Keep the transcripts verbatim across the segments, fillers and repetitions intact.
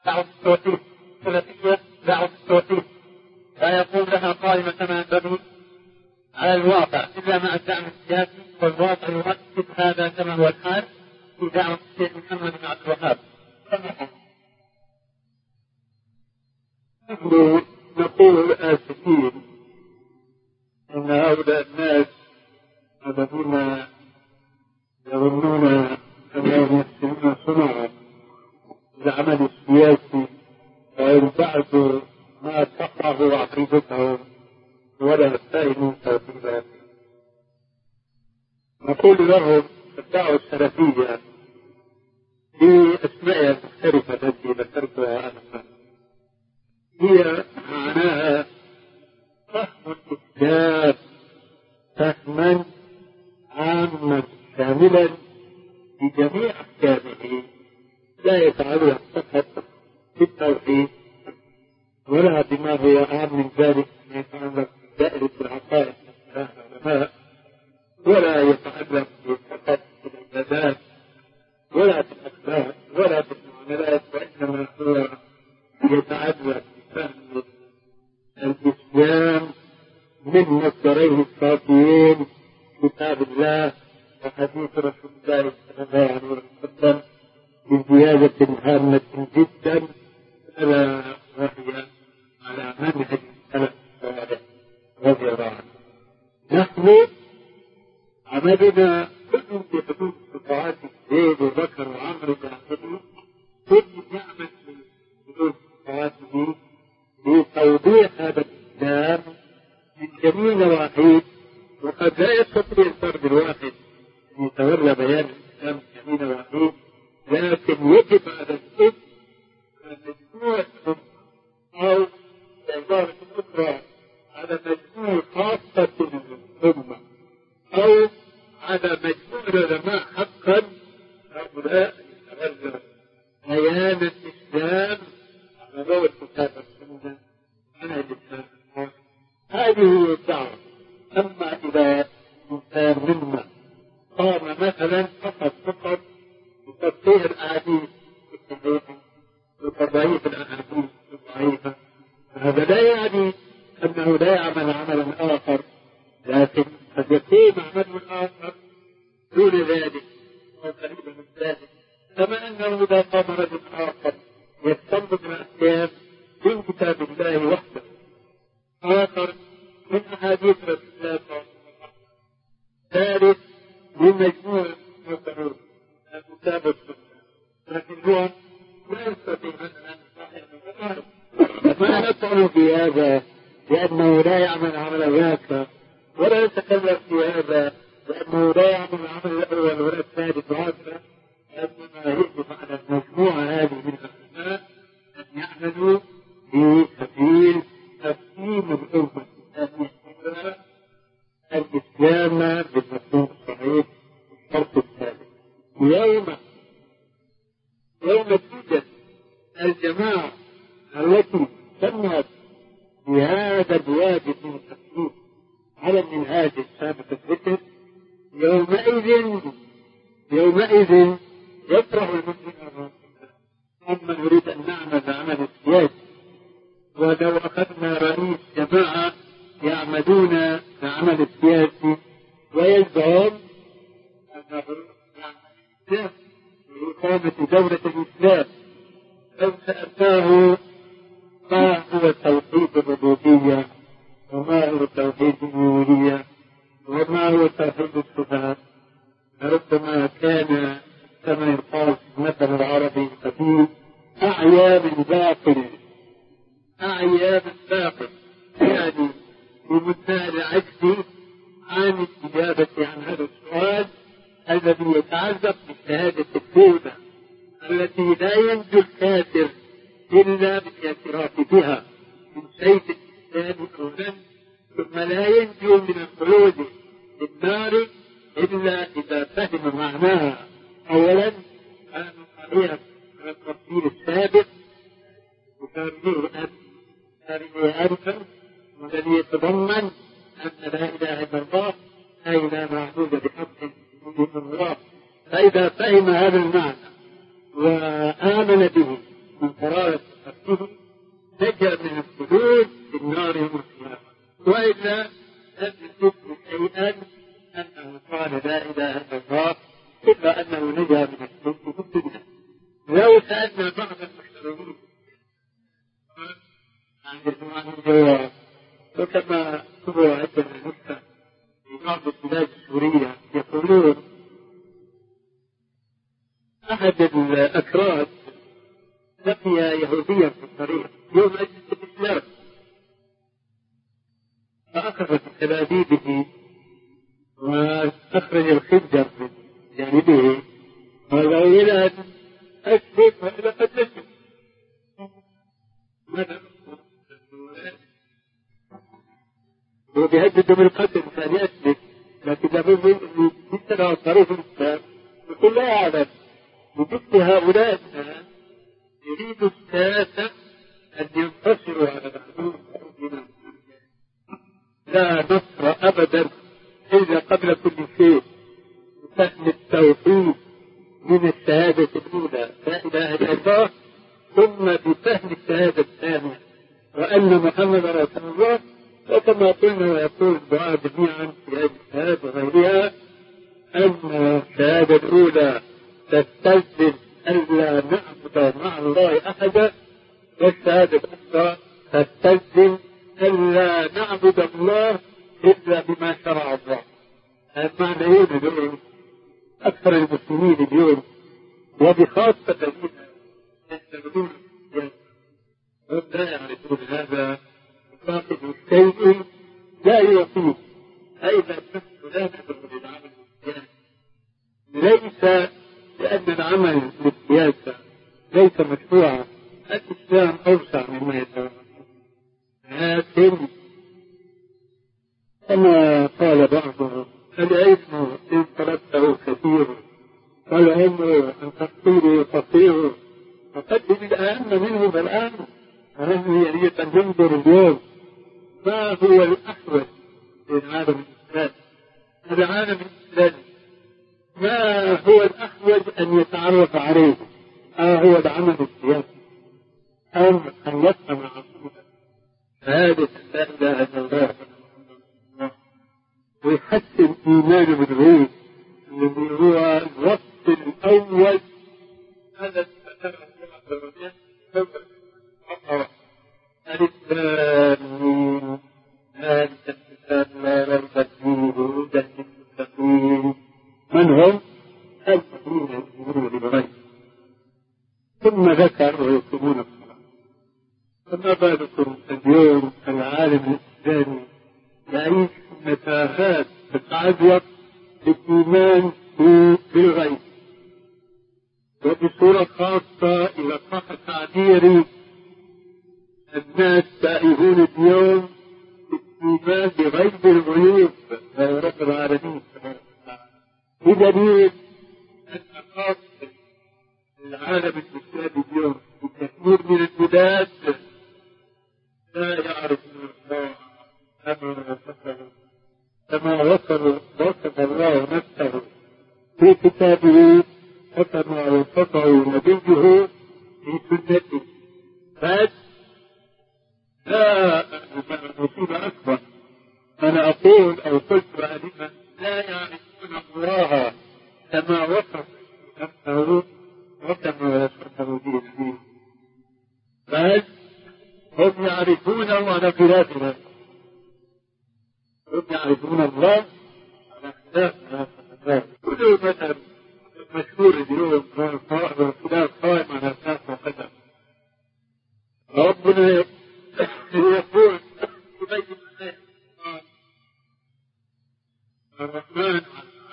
دعوة التوحيد. السلفية دعوة التوحيد لا يقوم لها قائمة كما ينبغي على الواقع إلا مع الدعم السياسي، والواقع يؤكد هذا كما هو الحال في دعوة الشيخ محمد بن عبد الوهاب. نحن نقول آسفين أن هؤلاء الناس الذين يظنون أنهم يحسنون صنعا العمل السياسي وإن بعدوا ما صححوا عقيدتهم ولا فهموا توحيدا، نقول لهم الدعوة السلفية بأسمائها المختلفة التي ذكرتها أنا هي معناها فهم الإسلام فهما عاما كاملا بجميع أحكامه، لا يتعلق فقط بالتوحيد ولا بما هو أهم من ذلك ما يتعلق بدائرة العقائد العلماء، ولا يتعلق فقط بالعبادات ولا بالأخلاق ولا بالمعاملات، وإنما هو يتعلق بفهم الإسلام من مصدريه الصافيين كتاب الله وحديث رسول الله صلى الله عليه وسلم بزيادة هامة جدا، ألا وهي على منهج السلف الصالح رضي الله عنه. نحن عملنا كل في حدود استطاعات زيد وبكر وعمر إلى آخره، كل يعمل في حدود استطاعاته لتوضيح هذا الإسلام من جميع نواحيه، وقد لا يستطيع الفرد الواحد أن يتولى بيان الإسلام من جميع نواحيه، لكن يجب على الإسلام على مجموعة أو بعبارة أخرى على مجموعة خاصة الأمة أو على مجموعة العلماء حقا هؤلاء يتولوا بيان الإسلام على ضوء الكتاب والسنة عن الإسلام. هذه هي الدعوة. أما إذا إنسان منا قام مثلا فقط فقط بتصحيح الأحاديث الصحيحة وتضعيف الأحاديث الضعيفة، فهذا لا يعني أنه لا يعمل عملا آخر، لكن قد يكون عمل آخر دون ذلك أو قريبا من ذلك، كما أنه إذا قام رجل آخر يستنبط الأحكام من كتاب الله وحده، آخر من أحاديث رسول الله صلى الله عليه وسلم، ثالث من مجموعة مصدر كتاب السنة، لكن هو لا يستطيع أن يصحح ما نفعل في هذا لأنه لا يعمل عمل ذاك، ولا يتكلم في هذا لأنه لا يعمل العمل الأول ولا الثالث وهكذا، لأنما يجب على المجموعة هذه من العلماء أن يعملوا في سبيل تفهيم الأمة الإسلامية الإسلام بالمفهوم الصحيح الشرط الثالث. يوم يوم توجد الجماعة التي سمت بهذا الواجب من التفكير على المنهاج السابق الذكر، يومئذ يومئذ يفرح المسلمون. أما نريد أن نعمل عمل السياسي، ولو أخذنا رئيس جماعة يعملون العمل السياسي ويزعم أنه يعمل لإقامة دولة الإسلام، لو سألناه ما هو توحيد الربوبية وما هو توحيد الألوهية وما هو توحيد الصفات، ربما كان كما يقال في المثل العربي القديم أعيا من باطل أعيا من باطل، يعني بمنتهى العجز عن الإجابة عن هذا السؤال الذي يتعلق بشهادة التوبة التي لا ينجو الكافر إلا بالاعتراف بها من سيف الإسلام أولا، ثم لا ينجو من الخلود في النار إلا إذا فهم معناها أولا على صحيح على التفسير السابق وتاريخه أنفا، والذي يتضمن أن لا إله إلا الله أي لا معبود بحق إلا الله. فإذا فهم هذا المعنى وآمن به من قرارة به نجا من الخلود في النار يوم القيامة، وإلا لم يثبت شيئا أنه قال لا إله إلا الله إلا أنه نجا من الخلود في الدنيا. لو سألنا بعض المحترمين عن جماعة الجواب، وكما هو عندنا نكتة في بعض البلاد السورية يقولون أحد الأكراد لقي يهوديا في الطريق يوم أجل الإسلام، فأخذ بتلابيبه وأخرج الخنجر من جانبه قال إلى أن أسلم وإلى قد نسلم. هو بيهدد بالقتل كان يسلم، لكن لابد أن يسلم على طريق الإسلام. يقول لا أعلم بمثل هؤلاء الناس يريد الساسة أن ينتصروا على الحدود. لا نصر أبدا إلا قبل كل شيء فهم التوحيد من الشهادة الأولى لا إله إلا الله، ثم بفهم الشهادة الثانية وأن محمد رسول الله. وكما قلنا ويقول الدعاء جميعا في هذه الشهادة وغيرها أن الشهادة الأولى تستلزم ألا نعبد مع الله أحدا، والشهادة الأخرى تستلزم ألا نعبد الله إلا بما شرع الله. المعنيين اليوم أكثر المسلمين اليوم وبخاصة الذين يستخدمون هم لا يعرفون هذا، فاقد الشيء لا يعطيه، أيضا نحن لا ندعو للعمل السياسي، ليس لأن العمل بالسياسة ليس مشروعا، الإسلام أوسع مما يتوقع، لكن كما قال بعضهم العلم إن طلبته كثير والعمر أن تقصيره قصير، فقدم الأهم منه الآن. ونحن يريد أن ننظر اليوم ما هو الأحوج في العالم الإسلامي. العالم الإسلامي ما هو الأحوج أن يتعرف عليه؟ ما هو العمل السياسي أم أن يفهم عقيدة هذه لا إله إلا الله ويحسن إيمانه بالغيب الذي هو الوصف الأول. هذا الفترة الأولى الإسلام ذلك الكتاب لا ريب فيه هدى للمتقين من هم الذين يؤمنون بالغيب، ثم ذكر ويقيمون الصلاة. فما بالكم اليوم العالم الإسلامي يعيش متاهات تتعلق بالإيمان بالغيب، وبصورة خاصة إذا صح تعبيري الناس تائهون اليوم بالإيمان بغيب الغيوب يا رب العالمين. بدليل أن خاصة العالم الإسلامي اليوم بكثير من البلاد لا يعرفون الله كما وصفه كما وصف الله نفسه في كتابه وكما وصفه نبيه في سنته. بس لا مصيبة أكبر أنا أقول أو قلت لمن لا يعرفون الله كما وصف نفسه وكما وصفه به، بل هم يعرفونه على خلاف ذلك. هم يعرفون الله على خلاف ذلك. كل مثل مشهور اليوم خلاف قائم على أساس وقدر. ربنا يقول يبين عليه الرحمن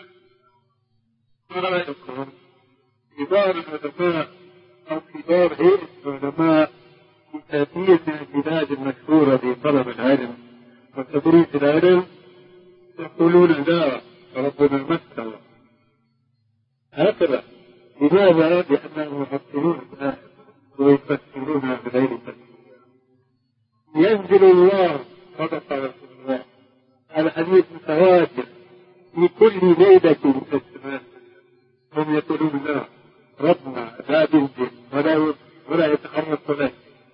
ما رأيكم كبار العلماء أو كبار هيئة العلماء في كثير من البلاد المشهورة في طلب العلم وتدريس العلم يقولون لا ربنا ما استوى هكذا. لماذا؟ لأنهم يفسرون الآية ويفسرونها بغير تفسير. ينزل الله صدق رسول الله الحديث متواتر في كل ليلة من السماء، هم يقولون لا ربنا لا ينزل ولا ولا يتحرك له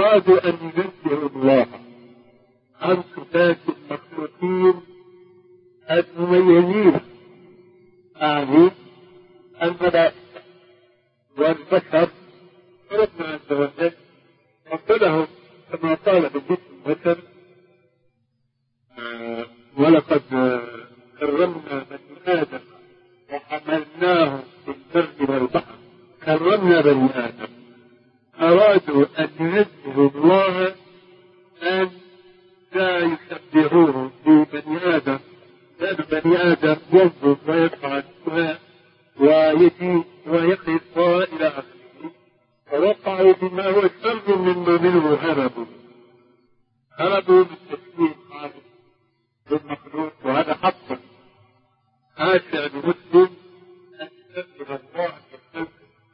أرادوا أن ينزهوا الله عن صفات المخلوقين المميزين، يعني الملائكة والبشر. ربنا عز وجل فضلهم كما قال بالجسم البشر: ولقد كرمنا بني آدم وحملناه في البر والبحر. كرمنا بني آدم. أرادوا أن ينزهوا الله أن لا يشبهوه ببني آدم، لأن بني آدم ينزل ويفعل ويجي ويقف إلى آخره، فوقعوا بما هو شر مما منه هربوا هربوا بالتشبيه خالص بالمخلوق. وهذا حق خاشع لمسلم أن يشبه الله بالخلق،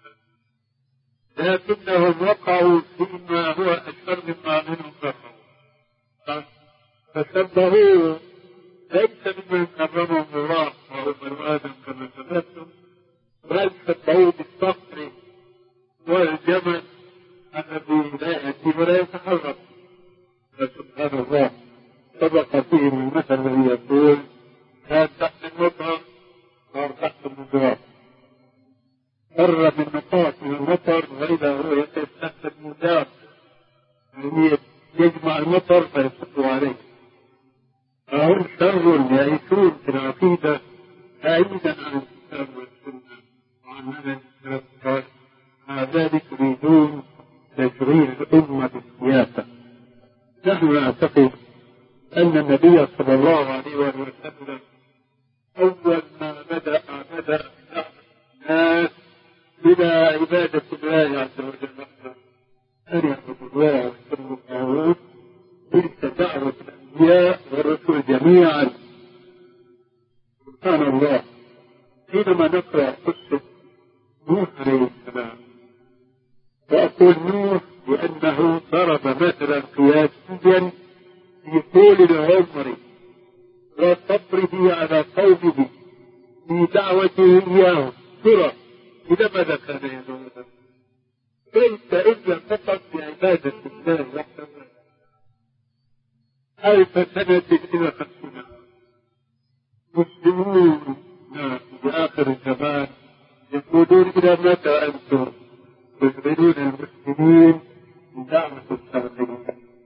لكنهم وقعوا فيما هو أشر مما منه هربوا، فشبهوه ليس ممن كرمهم الله وهو بنو آدم كما سمعتم، بل شبهوه بالصقر والجمل الذي لا يأتي ولا يتحرك. فسبحان الله سبق فيه المثل الذي يقول: كان تحت المطر صار تحت المزرعة، قر من نقاط من المطر وإذا هو يقف تحت المزرعة، يعني يجمع المطر فيصب عليه. فهم شر يعيشون في العقيدة بعيدا عن الكتاب والسنة وعن هذا الكتاب، مع ذلك يريدون تشريع الأمة بالسياسة. نحن نعتقد أن النبي صلى الله عليه وسلم أول ما بدأ بدأ الناس إلى عبادة الله عز وجل، أن يعبدوا الله ويسلموا الطاغوت. تلك دعوة الأنبياء والرسل جميعا. سبحان الله، حينما نقرأ قصة نوح عليه السلام، وأقول نوح لأنه ضرب مثلا قياسيا في طول العمر وصبره على قومه في دعوته إياه. ترى إذا ماذا كان يدعو؟ ليس إلا فقط بعبادة الله وحده ألف سنة إلى خمسين. مسلمون في آخر الزمان يقولون: إلى متى أنتم تشغلون المسلمين بدعوة التوحيد؟